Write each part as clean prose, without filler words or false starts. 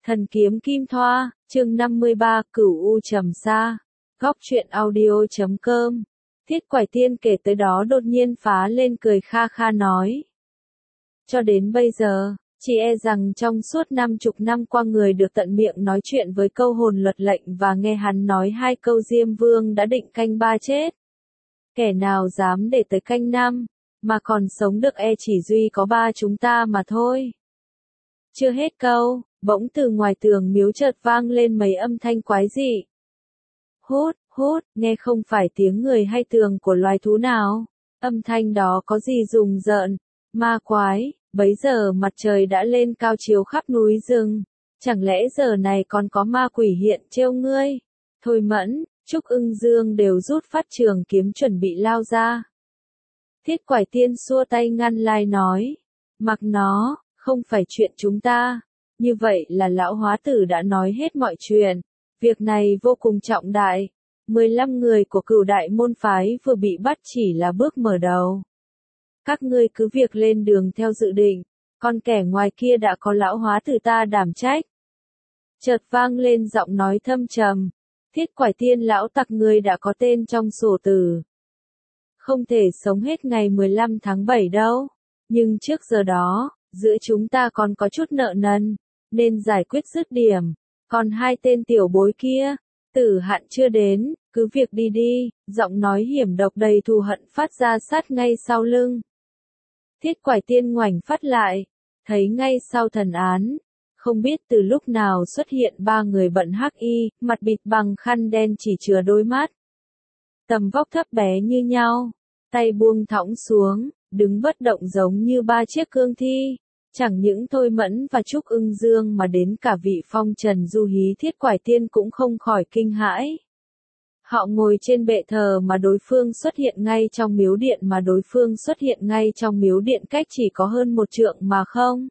Thần kiếm kim thoa, chương 53, Cửu U trầm xa. Góc truyện audio.com. Thiết Quải Tiên kể tới đó đột nhiên phá lên cười kha kha nói. Cho đến bây giờ, chỉ e rằng trong suốt 50 năm qua người được tận miệng nói chuyện với câu hồn luật lệnh và nghe hắn nói 2 câu Diêm Vương đã định canh 3 chết. Kẻ nào dám để tới canh 5, mà còn sống được e chỉ duy có 3 chúng ta mà thôi. Chưa hết câu, bỗng từ ngoài tường miếu chợt vang lên mấy âm thanh quái dị. Hút, hút, nghe không phải tiếng người hay tường của loài thú nào. Âm thanh đó có gì rùng rợn, ma quái, bấy giờ mặt trời đã lên cao chiếu khắp núi rừng. Chẳng lẽ giờ này còn có ma quỷ hiện trêu ngươi? Thôi Mẫn, Trúc Ưng Dương đều rút phát trường kiếm chuẩn bị lao ra. Thiết Quải Tiên xua tay ngăn lại nói. Mặc nó, không phải chuyện chúng ta. Như vậy là lão hóa tử đã nói hết mọi chuyện. Việc này vô cùng trọng đại. 15 người của Cửu Đại môn phái vừa bị bắt chỉ là bước mở đầu. Các ngươi cứ việc lên đường theo dự định, còn kẻ ngoài kia đã có lão hóa tử ta đảm trách. Chợt vang lên giọng nói thâm trầm. Thiết Quải Tiên lão tặc ngươi đã có tên trong sổ tử. Không thể sống hết ngày 15 tháng 7 đâu. Nhưng trước giờ đó, giữa chúng ta còn có chút nợ nần, nên giải quyết dứt điểm. Còn 2 tên tiểu bối kia, tử hạn chưa đến, cứ việc đi đi, giọng nói hiểm độc đầy thù hận phát ra sát ngay sau lưng. Thiết Quải Tiên ngoảnh phát lại, thấy ngay sau thần án, không biết từ lúc nào xuất hiện 3 người bận hắc y, mặt bịt bằng khăn đen chỉ chừa đôi mắt. Tầm vóc thấp bé như nhau, tay buông thõng xuống, đứng bất động giống như 3 chiếc cương thi. Chẳng những Thôi Mẫn và Trúc Ưng Dương mà đến cả vị phong trần du hí Thiết Quải Tiên cũng không khỏi kinh hãi. Họ ngồi trên bệ thờ mà đối phương xuất hiện ngay trong miếu điện cách chỉ có hơn 1 trượng mà không.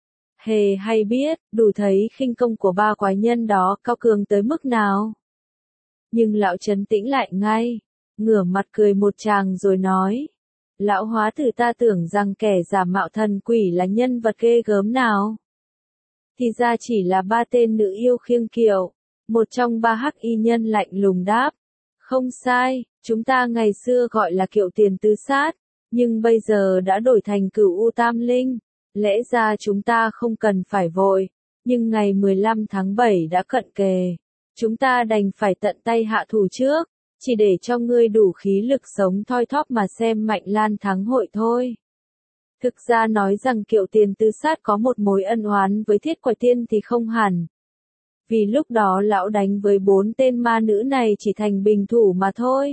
Hề hay biết, đủ thấy khinh công của 3 quái nhân đó cao cường tới mức nào. Nhưng lão trấn tĩnh lại ngay, ngửa mặt cười một tràng rồi nói. Lão hóa tử ta tưởng rằng kẻ giả mạo thần quỷ là nhân vật ghê gớm nào. Thì ra chỉ là 3 tên nữ yêu khiêng kiệu. Một trong 3 hắc y nhân lạnh lùng đáp. Không sai, chúng ta ngày xưa gọi là kiệu tiền tứ sát, nhưng bây giờ đã đổi thành Cửu U Tam Linh. Lẽ ra chúng ta không cần phải vội, nhưng ngày 15 tháng 7 đã cận kề. Chúng ta đành phải tận tay hạ thủ trước. Chỉ để cho ngươi đủ khí lực sống thoi thóp mà xem Mạnh Lan thắng hội thôi. Thực ra nói rằng kiệu tiền tứ sát có một mối ân oán với Thiết Quải Tiên thì không hẳn. Vì lúc đó lão đánh với 4 tên ma nữ này chỉ thành bình thủ mà thôi.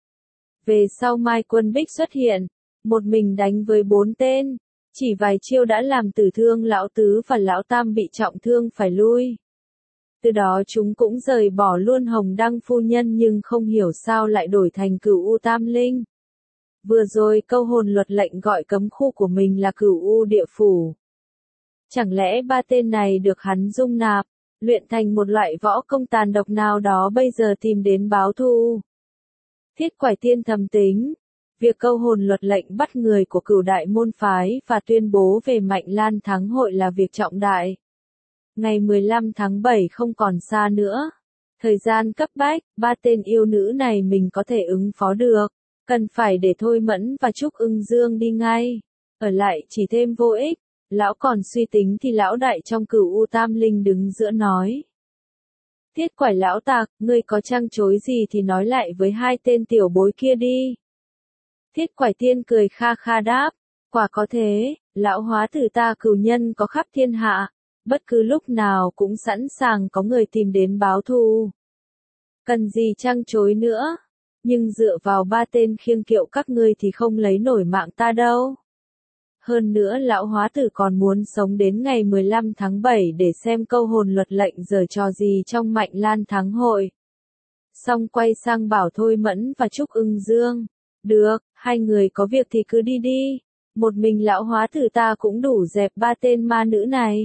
Về sau Mai Quân Bích xuất hiện, một mình đánh với 4 tên, chỉ vài chiêu đã làm tử thương lão tứ và lão tam bị trọng thương phải lui. Từ đó chúng cũng rời bỏ luôn Hồng Đăng phu nhân nhưng không hiểu sao lại đổi thành Cửu U Tam Linh. Vừa rồi câu hồn luật lệnh gọi cấm khu của mình là Cửu U Địa Phủ. Chẳng lẽ 3 tên này được hắn dung nạp, luyện thành một loại võ công tàn độc nào đó bây giờ tìm đến báo thù? Thiết Quải Tiên thầm tính. Việc câu hồn luật lệnh bắt người của Cửu Đại môn phái và tuyên bố về Mạnh Lan thắng hội là việc trọng đại. Ngày 15 tháng 7 không còn xa nữa. Thời gian cấp bách, 3 tên yêu nữ này mình có thể ứng phó được. Cần phải để Thôi Mẫn và Trúc Ưng Dương đi ngay. Ở lại chỉ thêm vô ích. Lão còn suy tính thì lão đại trong Cửu U Tam Linh đứng giữa nói. Thiết Quải lão tặc, ngươi có trăng chối gì thì nói lại với 2 tên tiểu bối kia đi. Thiết Quải Tiên cười kha kha đáp. Quả có thế, lão hóa tử ta cửu nhân có khắp thiên hạ. Bất cứ lúc nào cũng sẵn sàng có người tìm đến báo thù. Cần gì trăng chối nữa. Nhưng dựa vào 3 tên khiêng kiệu các ngươi thì không lấy nổi mạng ta đâu. Hơn nữa lão hóa tử còn muốn sống đến ngày 15 tháng 7 để xem câu hồn luật lệnh giở trò gì trong Mạnh Lan thắng hội. Xong quay sang bảo Thôi Mẫn và Trúc Ưng Dương. Được, 2 người có việc thì cứ đi đi. Một mình lão hóa tử ta cũng đủ dẹp 3 tên ma nữ này.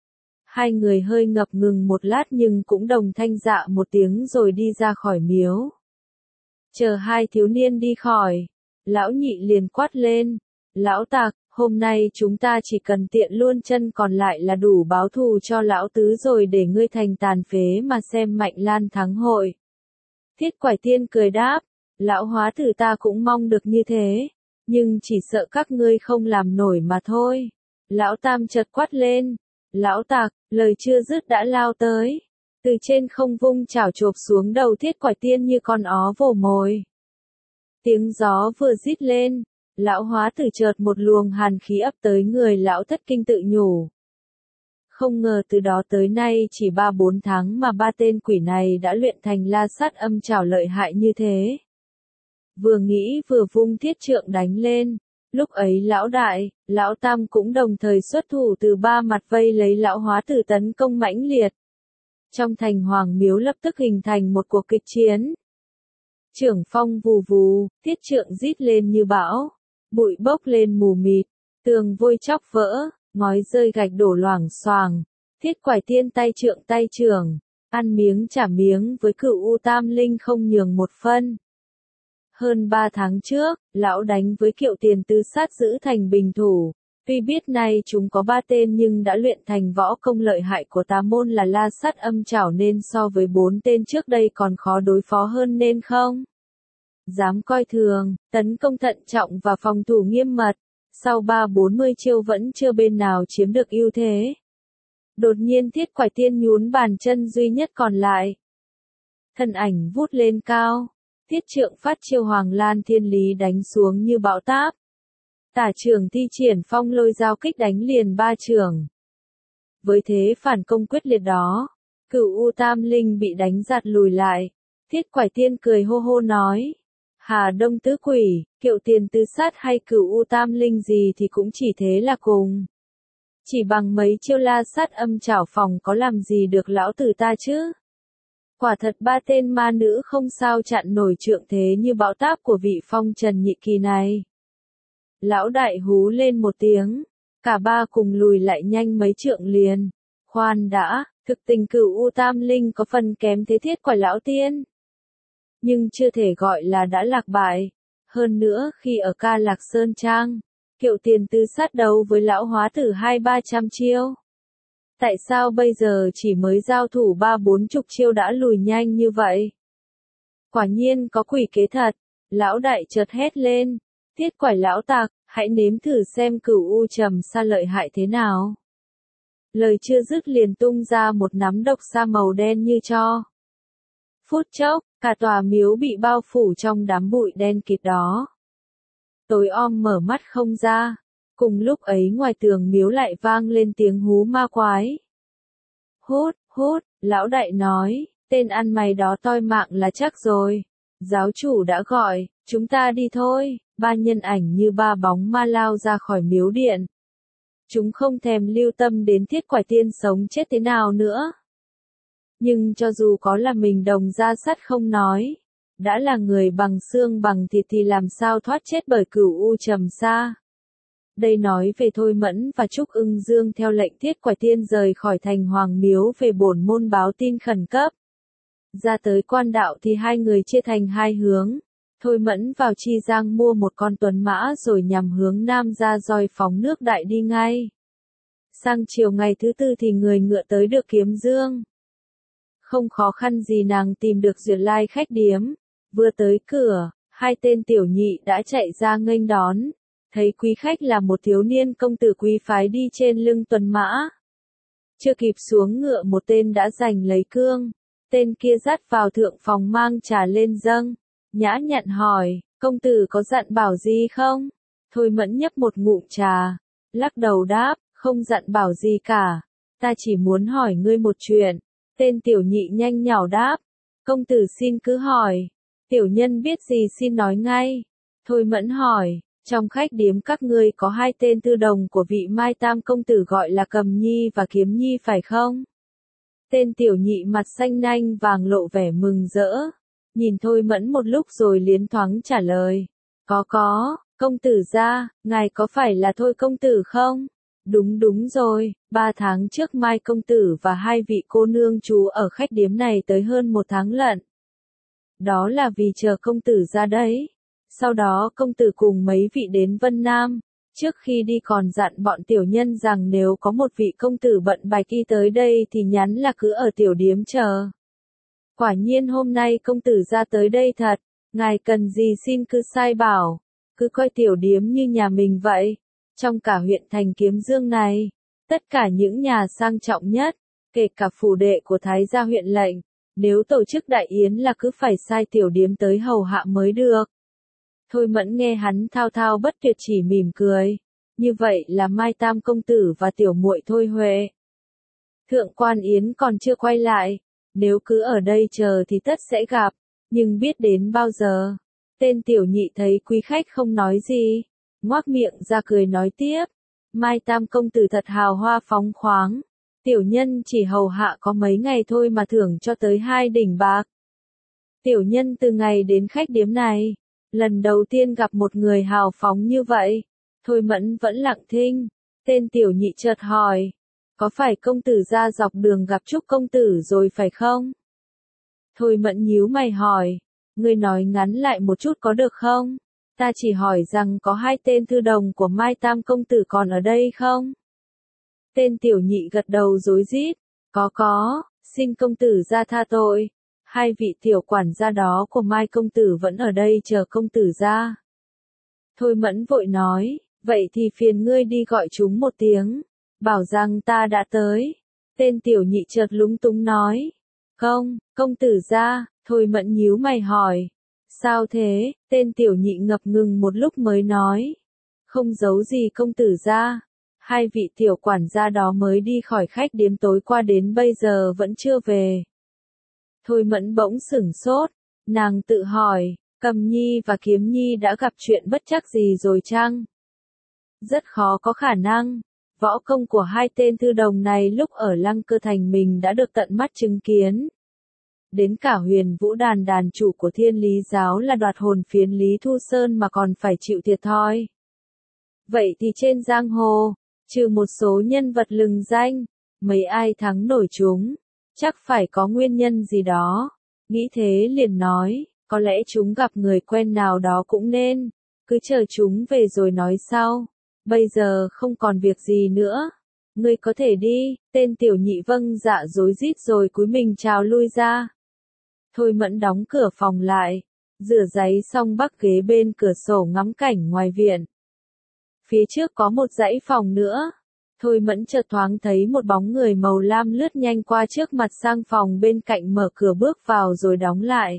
2 người hơi ngập ngừng một lát nhưng cũng đồng thanh dạ một tiếng rồi đi ra khỏi miếu. Chờ 2 thiếu niên đi khỏi, lão nhị liền quát lên. Lão tặc, Hôm nay chúng ta chỉ cần tiện luôn chân còn lại là đủ báo thù cho lão tứ rồi để ngươi thành tàn phế mà xem Mạnh Lan thắng hội. Thiết Quải Tiên cười đáp, lão hóa tử ta cũng mong được như thế, nhưng chỉ sợ các ngươi không làm nổi mà thôi. Lão Tam chợt quát lên, lão tặc, lời chưa dứt đã lao tới, từ trên không vung chảo chộp xuống đầu Thiết Quải Tiên như con ó vồ mồi. Tiếng gió vừa rít lên, lão hóa tử chợt một luồng hàn khí ập tới người lão thất kinh tự nhủ. Không ngờ từ đó tới nay chỉ 3-4 tháng mà ba tên quỷ này đã luyện thành la sát âm trảo lợi hại như thế. Vừa nghĩ vừa vung thiết trượng đánh lên, lúc ấy lão đại, lão tam cũng đồng thời xuất thủ từ ba mặt vây lấy lão hóa tử tấn công mãnh liệt. Trong thành Hoàng Miếu lập tức hình thành một cuộc kịch chiến. Trưởng phong vù vù, thiết trượng rít lên như bão, bụi bốc lên mù mịt, tường vôi chóc vỡ, ngói rơi gạch đổ loảng xoảng. Thiết Quải Tiên tay trượng tay trưởng, ăn miếng trả miếng với Cửu U Tam Linh không nhường một phân. Hơn 3 tháng trước, lão đánh với Kiệu Tiền Tứ Sát giữ thành bình thủ. Tuy biết nay chúng có 3 tên nhưng đã luyện thành võ công lợi hại của tà môn là la sát âm trảo nên so với 4 tên trước đây còn khó đối phó hơn nên không dám coi thường, tấn công thận trọng và phòng thủ nghiêm mật. Sau 30-40 chiêu vẫn chưa bên nào chiếm được ưu thế. Đột nhiên Thiết Quải Tiên nhún bàn chân duy nhất còn lại. Thân ảnh vút lên cao, thiết trượng phát chiêu Hoàng Lan Thiên Lý đánh xuống như bão táp. Tả trưởng thi triển phong lôi giao kích đánh liền 3 trưởng. Với thế phản công quyết liệt đó, Cửu U Tam Linh bị đánh giạt lùi lại. Thiết Quải Tiên cười hô hô nói, Hà Đông Tứ Quỷ, Kiệu Tiền Tứ Sát hay Cửu U Tam Linh gì thì cũng chỉ thế là cùng. Chỉ bằng mấy chiêu la sát âm trảo phòng có làm gì được lão tử ta chứ? Quả thật 3 tên ma nữ không sao chặn nổi trượng thế như bão táp của vị phong trần nhị kỳ này. Lão đại hú lên một tiếng, cả ba cùng lùi lại nhanh mấy trượng liền. Khoan đã, thực tình Cửu U Tam Linh có phần kém thế Thiết Quải lão tiên. Nhưng chưa thể gọi là đã lạc bại. Hơn nữa khi ở Ca Lạc Sơn Trang, Kiệu Tiền Tứ Sát đấu với lão hóa tử 200-300 chiêu. Tại sao bây giờ chỉ mới giao thủ 30-40 chiêu đã lùi nhanh như vậy? Quả nhiên có quỷ kế thật. Lão đại chợt hét lên, Thiết Quải lão tặc, hãy nếm thử xem Cửu U Trầm Sa lợi hại thế nào. Lời chưa dứt liền tung ra một nắm độc sa màu đen như tro. Phút chốc, cả tòa miếu bị bao phủ trong đám bụi đen kịt đó. Tối om mở mắt không ra. Cùng lúc ấy ngoài tường miếu lại vang lên tiếng hú ma quái. Hút, hút, lão đại nói, tên ăn mày đó toi mạng là chắc rồi. Giáo chủ đã gọi, chúng ta đi thôi. 3 nhân ảnh như 3 bóng ma lao ra khỏi miếu điện. Chúng không thèm lưu tâm đến Thiết Quải Tiên sống chết thế nào nữa. Nhưng cho dù có là mình đồng ra sắt không nói, đã là người bằng xương bằng thịt thì làm sao thoát chết bởi Cửu U Trầm Sa. Đây nói về Thôi Mẫn và Trúc Ưng Dương theo lệnh Thiết Quải Tiên rời khỏi thành Hoàng Miếu về bổn môn báo tin khẩn cấp. Ra tới quan đạo thì hai người chia thành hai hướng. Thôi Mẫn vào Chi Giang mua một con tuấn mã rồi nhằm hướng nam ra roi phóng nước đại đi ngay. Sang chiều ngày thứ 4 thì người ngựa tới được Kiếm Dương. Không khó khăn gì nàng tìm được Duyệt Lai khách điếm. Vừa tới cửa, 2 tên tiểu nhị đã chạy ra nghênh đón. Thấy quý khách là một thiếu niên công tử quý phái đi trên lưng tuấn mã. Chưa kịp xuống ngựa một tên đã giành lấy cương. Tên kia dắt vào thượng phòng mang trà lên dâng. Nhã nhặn hỏi, công tử có dặn bảo gì không? Thôi Mẫn nhấp một ngụm trà. Lắc đầu đáp, không dặn bảo gì cả. Ta chỉ muốn hỏi ngươi một chuyện. Tên tiểu nhị nhanh nhảu đáp. Công tử xin cứ hỏi. Tiểu nhân biết gì xin nói ngay. Thôi Mẫn hỏi. Trong khách điếm các ngươi có 2 tên tư đồng của vị Mai Tam công tử gọi là Cầm Nhi và Kiếm Nhi phải không? Tên tiểu nhị mặt xanh nanh vàng lộ vẻ mừng rỡ. Nhìn Thôi Mẫn một lúc rồi liến thoáng trả lời. Có, công tử gia, ngài có phải là Thôi công tử không? Đúng rồi, 3 tháng trước Mai công tử và 2 vị cô nương trú ở khách điếm này tới hơn 1 tháng lận. Đó là vì chờ công tử ra đấy. Sau đó công tử cùng mấy vị đến Vân Nam, Trước khi đi còn dặn bọn tiểu nhân rằng nếu có một vị công tử bận bạch y tới đây thì nhắn là cứ ở tiểu điếm chờ. Quả nhiên hôm nay công tử ra tới đây thật, ngài cần gì xin cứ sai bảo, cứ coi tiểu điếm như nhà mình vậy. Trong cả huyện thành Kiếm Dương này, tất cả những nhà sang trọng nhất, kể cả phủ đệ của thái gia huyện lệnh, nếu tổ chức đại yến là cứ phải sai tiểu điếm tới hầu hạ mới được. Thôi Mẫn nghe hắn thao thao bất tuyệt chỉ mỉm cười, như vậy là Mai Tam công tử và tiểu muội Thôi Huệ. Thượng quan yến còn chưa quay lại, nếu cứ ở đây chờ thì tất sẽ gặp, nhưng biết đến bao giờ. Tên tiểu nhị thấy quý khách không nói gì, ngoác miệng ra cười nói tiếp, Mai Tam công tử thật hào hoa phóng khoáng, tiểu nhân chỉ hầu hạ có mấy ngày thôi mà thưởng cho tới 2 đỉnh bạc. Tiểu nhân từ ngày đến khách điếm này, lần đầu tiên gặp một người hào phóng như vậy. Thôi Mẫn vẫn lặng thinh, tên tiểu nhị chợt hỏi, có phải công tử ra dọc đường gặp Trúc công tử rồi phải không? Thôi Mẫn nhíu mày hỏi, ngươi nói ngắn lại một chút có được không? Ta chỉ hỏi rằng có 2 tên thư đồng của Mai Tam công tử còn ở đây không? Tên tiểu nhị gật đầu rối rít, có, xin công tử ra tha tội. 2 vị tiểu quản gia đó của Mai công tử vẫn ở đây chờ công tử ra. Thôi Mẫn vội nói, vậy thì phiền ngươi đi gọi chúng một tiếng, bảo rằng ta đã tới. Tên tiểu nhị chợt lúng túng nói, công tử ra. Thôi Mẫn nhíu mày hỏi, sao thế? Tên tiểu nhị ngập ngừng một lúc mới nói, không giấu gì công tử ra. 2 vị tiểu quản gia đó mới đi khỏi khách điếm tối qua đến bây giờ vẫn chưa về. Thôi Mẫn bỗng sửng sốt, nàng tự hỏi, Cầm Nhi và Kiếm Nhi đã gặp chuyện bất trắc gì rồi chăng? Rất khó có khả năng, võ công của 2 tên thư đồng này lúc ở Lăng Cơ Thành mình đã được tận mắt chứng kiến. Đến cả Huyền Vũ đàn đàn chủ của Thiên Lý giáo là đoạt hồn phiến Lý Thu Sơn mà còn phải chịu thiệt thòi. Vậy thì trên giang hồ, trừ một số nhân vật lừng danh, mấy ai thắng nổi chúng? Chắc phải có nguyên nhân gì đó. Nghĩ thế liền nói, có lẽ chúng gặp người quen nào đó cũng nên, cứ chờ chúng về rồi nói sau. Bây giờ không còn việc gì nữa. Ngươi có thể đi. Tên tiểu nhị vâng dạ rối rít rồi cúi mình chào lui ra. Thôi Mẫn đóng cửa phòng lại, rửa giấy xong bắc ghế bên cửa sổ ngắm cảnh ngoài viện. Phía trước có một dãy phòng nữa. Thôi Mẫn chợt thoáng thấy một bóng người màu lam lướt nhanh qua trước mặt sang phòng bên cạnh mở cửa bước vào rồi đóng lại.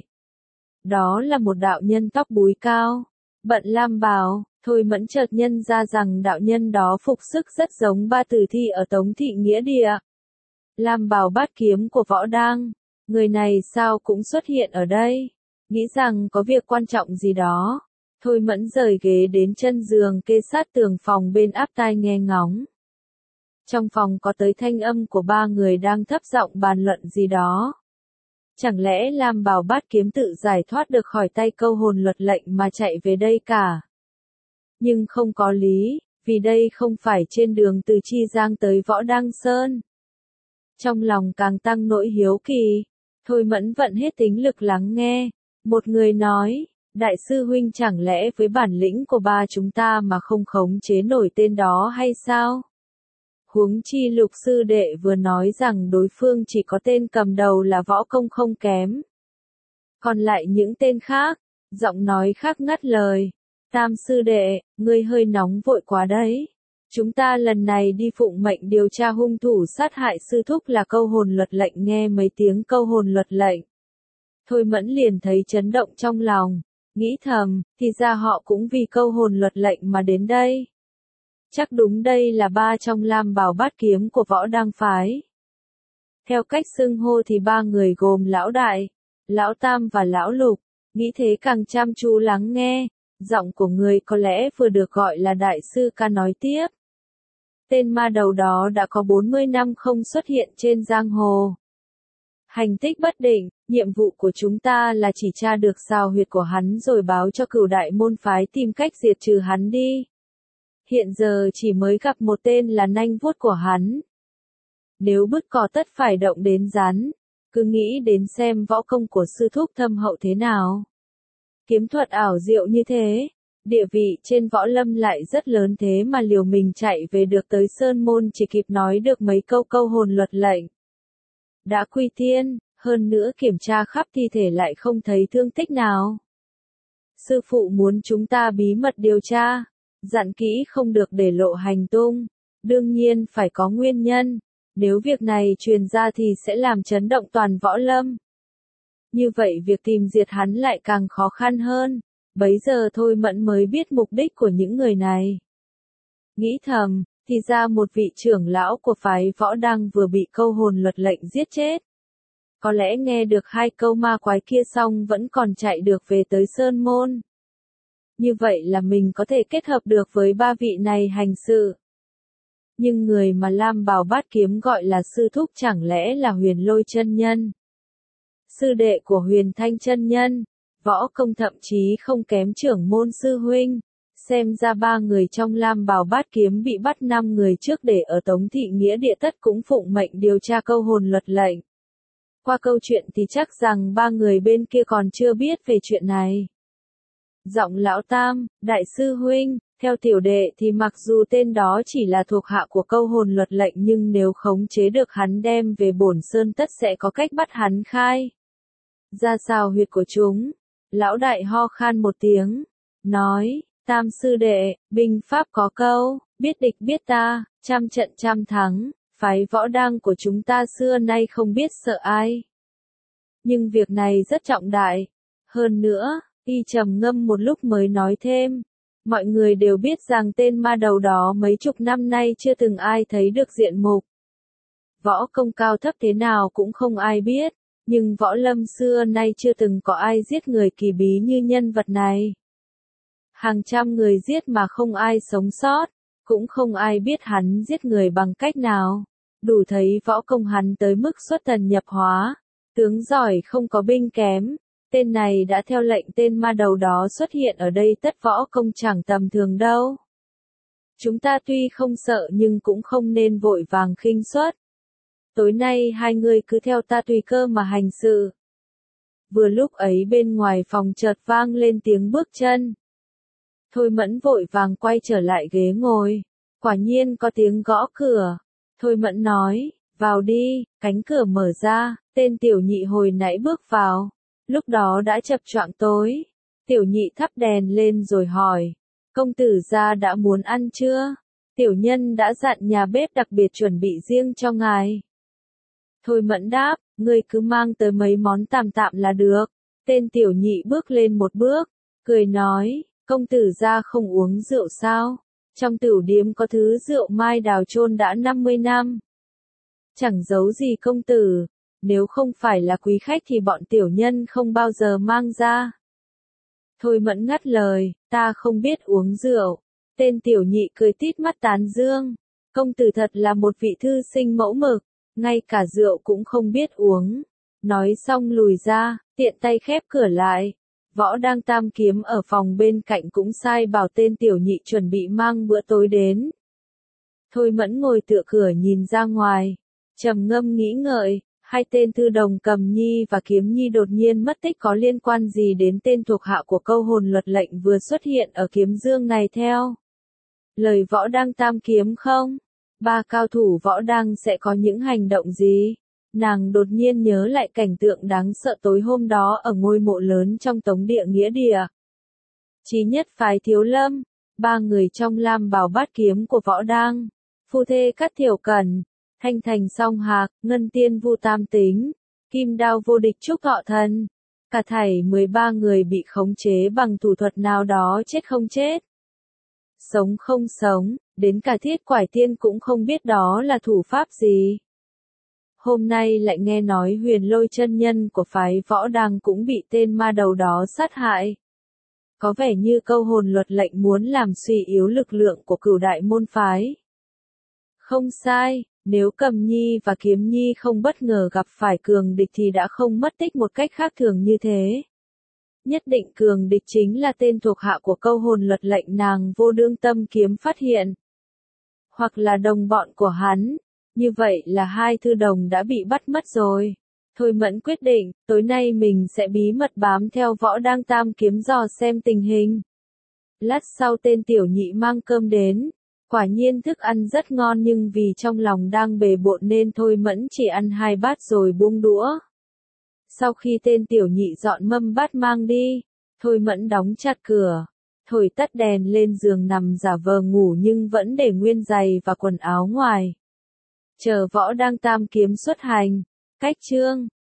Đó là một đạo nhân tóc búi cao, bận lam bào. Thôi Mẫn chợt nhận ra rằng đạo nhân đó phục sức rất giống Ba Tử Thi ở Tống Thị Nghĩa Địa. Lam bào bát kiếm của Võ Đang, người này sao cũng xuất hiện ở đây, nghĩ rằng có việc quan trọng gì đó. Thôi Mẫn rời ghế đến chân giường kê sát tường phòng bên áp tai nghe ngóng. Trong phòng có tới thanh âm của 3 người đang thấp giọng bàn luận gì đó. Chẳng lẽ Lam bào bát kiếm tự giải thoát được khỏi tay câu hồn luật lệnh mà chạy về đây cả? Nhưng không có lý, vì đây không phải trên đường từ Chi Giang tới Võ Đăng Sơn. Trong lòng càng tăng nỗi hiếu kỳ, Thôi Mẫn vận hết tính lực lắng nghe. Một người nói, đại sư huynh chẳng lẽ với bản lĩnh của ba chúng ta mà không khống chế nổi tên đó hay sao? Huống chi Lục sư đệ vừa nói rằng đối phương chỉ có tên cầm đầu là võ công không kém. Còn lại những tên khác, giọng nói khác ngắt lời. Tam sư đệ, ngươi hơi nóng vội quá đấy. Chúng ta lần này đi phụng mệnh điều tra hung thủ sát hại sư thúc là câu hồn luật lệnh. Nghe mấy tiếng câu hồn luật lệnh, Thôi Mẫn liền thấy chấn động trong lòng, nghĩ thầm, thì ra họ cũng vì câu hồn luật lệnh mà đến đây. Chắc đúng đây là 3 trong Lam bào bát kiếm của Võ Đăng phái. Theo cách xưng hô thì 3 người gồm Lão Đại, Lão Tam và Lão Lục, nghĩ thế càng chăm chú lắng nghe. Giọng của người có lẽ vừa được gọi là đại sư ca nói tiếp. Tên ma đầu đó đã có 40 năm không xuất hiện trên giang hồ. Hành tích bất định, nhiệm vụ của chúng ta là chỉ tra được sao huyệt của hắn rồi báo cho Cửu Đại môn phái tìm cách diệt trừ hắn đi. Hiện giờ chỉ mới gặp một tên là nanh vuốt của hắn. Nếu bứt cỏ tất phải động đến rắn, cứ nghĩ đến xem võ công của sư thúc thâm hậu thế nào. Kiếm thuật ảo diệu như thế, Địa vị trên võ lâm lại rất lớn thế mà liều mình chạy về được tới Sơn Môn chỉ kịp nói được mấy câu câu hồn luật lệnh. Đã quy tiên, hơn nữa kiểm tra khắp thi thể lại không thấy thương tích nào. Sư phụ muốn chúng ta bí mật điều tra, dặn kỹ không được để lộ hành tung, đương nhiên phải có nguyên nhân, nếu việc này truyền ra thì sẽ làm chấn động toàn võ lâm. Như vậy việc tìm diệt hắn lại càng khó khăn hơn, bấy giờ Thôi Mẫn mới biết mục đích của những người này. Nghĩ thầm, thì ra một vị trưởng lão của phái Võ Đăng vừa bị câu hồn luật lệnh giết chết. Có lẽ nghe được hai câu ma quái kia xong vẫn còn chạy được về tới Sơn Môn. Như vậy là mình có thể kết hợp được với ba vị này hành sự. Nhưng người mà Lam Bào Bát Kiếm gọi là sư thúc chẳng lẽ là Huyền Lôi chân nhân? Sư đệ của Huyền Thanh chân nhân, võ công thậm chí không kém trưởng môn sư huynh. Xem ra ba người trong Lam Bào Bát Kiếm bị bắt 5 người trước để ở Tống Thị Nghĩa Địa tất cũng phụng mệnh điều tra câu hồn luật lệnh. Qua câu chuyện thì chắc rằng ba người bên kia còn chưa biết về chuyện này. Giọng lão Tam, đại sư huynh, theo tiểu đệ thì mặc dù tên đó chỉ là thuộc hạ của câu hồn luật lệnh nhưng nếu khống chế được hắn đem về Bổn Sơn tất sẽ có cách bắt hắn khai. Ra sao huyệt của chúng? Lão đại ho khan một tiếng, nói, Tam sư đệ, binh pháp có câu, biết địch biết ta, trăm trận trăm thắng, phái Võ Đăng của chúng ta xưa nay không biết sợ ai. Nhưng việc này rất trọng đại. Hơn nữa, y trầm ngâm một lúc mới nói thêm, mọi người đều biết rằng tên ma đầu đó mấy chục năm nay chưa từng ai thấy được diện mục. Võ công cao thấp thế nào cũng không ai biết, nhưng võ lâm xưa nay chưa từng có ai giết người kỳ bí như nhân vật này. Hàng trăm người giết mà không ai sống sót, cũng không ai biết hắn giết người bằng cách nào. Đủ thấy võ công hắn tới mức xuất thần nhập hóa, tướng giỏi không có binh kém. Tên này đã theo lệnh tên ma đầu đó xuất hiện ở đây tất võ công chẳng tầm thường đâu. Chúng ta tuy không sợ nhưng cũng không nên vội vàng khinh suất. Tối nay hai người cứ theo ta tùy cơ mà hành sự. Vừa lúc ấy bên ngoài phòng chợt vang lên tiếng bước chân. Thôi Mẫn vội vàng quay trở lại ghế ngồi. Quả nhiên có tiếng gõ cửa. Thôi Mẫn nói, vào đi, cánh cửa mở ra, tên tiểu nhị hồi nãy bước vào. Lúc đó đã chập choạng tối. Tiểu nhị thắp đèn lên rồi hỏi, công tử gia đã muốn ăn chưa? Tiểu nhân đã dặn nhà bếp đặc biệt chuẩn bị riêng cho ngài. Thôi Mẫn đáp, ngươi cứ mang tới mấy món tạm tạm là được. Tên tiểu nhị bước lên một bước, cười nói, công tử gia không uống rượu sao? Trong tửu điếm có thứ rượu mai đào chôn đã 50 năm. Chẳng giấu gì công tử, nếu không phải là quý khách thì bọn tiểu nhân không bao giờ mang ra. Thôi Mẫn ngắt lời, ta không biết uống rượu. Tên tiểu nhị cười tít mắt tán dương, công tử thật là một vị thư sinh mẫu mực, ngay cả rượu cũng không biết uống. Nói xong lùi ra, tiện tay khép cửa lại. Võ Đang Tam Kiếm ở phòng bên cạnh cũng sai bảo tên tiểu nhị chuẩn bị mang bữa tối đến. Thôi Mẫn ngồi tựa cửa nhìn ra ngoài, trầm ngâm nghĩ ngợi, hai tên thư đồng Cầm Nhi và Kiếm Nhi đột nhiên mất tích có liên quan gì đến tên thuộc hạ của câu hồn luật lệnh vừa xuất hiện ở Kiếm Dương này theo lời Võ Đang Tam Kiếm không? Ba cao thủ Võ Đang sẽ có những hành động gì? Nàng đột nhiên nhớ lại cảnh tượng đáng sợ tối hôm đó ở ngôi mộ lớn trong Tống Địa Nghĩa Địa. Chí nhất phái Thiếu Lâm, ba người trong Lam Bào Bát Kiếm của Võ Đang, phu thê Cát Thiểu Cẩn, Thanh Thành Song Hạc, Ngân Tiên Vu Tam Tính, Kim Đao Vô Địch Trúc Thọ Thần. Cả thảy 13 người bị khống chế bằng thủ thuật nào đó chết không chết, sống không sống, đến cả Thiết Quải Tiên cũng không biết đó là thủ pháp gì. Hôm nay lại nghe nói Huyền Lôi chân nhân của phái Võ Đăng cũng bị tên ma đầu đó sát hại. Có vẻ như câu hồn luật lệnh muốn làm suy yếu lực lượng của cửu đại môn phái. Không sai, nếu Cầm Nhi và Kiếm Nhi không bất ngờ gặp phải cường địch thì đã không mất tích một cách khác thường như thế. Nhất định cường địch chính là tên thuộc hạ của câu hồn luật lệnh nàng Vô Đương Tâm Kiếm phát hiện. Hoặc là đồng bọn của hắn. Như vậy là hai thư đồng đã bị bắt mất rồi. Thôi Mẫn quyết định, tối nay mình sẽ bí mật bám theo Võ Đang Tam Kiếm dò xem tình hình. Lát sau tên tiểu nhị mang cơm đến. Quả nhiên thức ăn rất ngon nhưng vì trong lòng đang bề bộn nên Thôi Mẫn chỉ ăn 2 bát rồi buông đũa. Sau khi tên tiểu nhị dọn mâm bát mang đi, Thôi Mẫn đóng chặt cửa, thổi tắt đèn lên giường nằm giả vờ ngủ nhưng vẫn để nguyên giày và quần áo ngoài. Chờ Võ Đang Tam kiếm xuất hành. Cách chương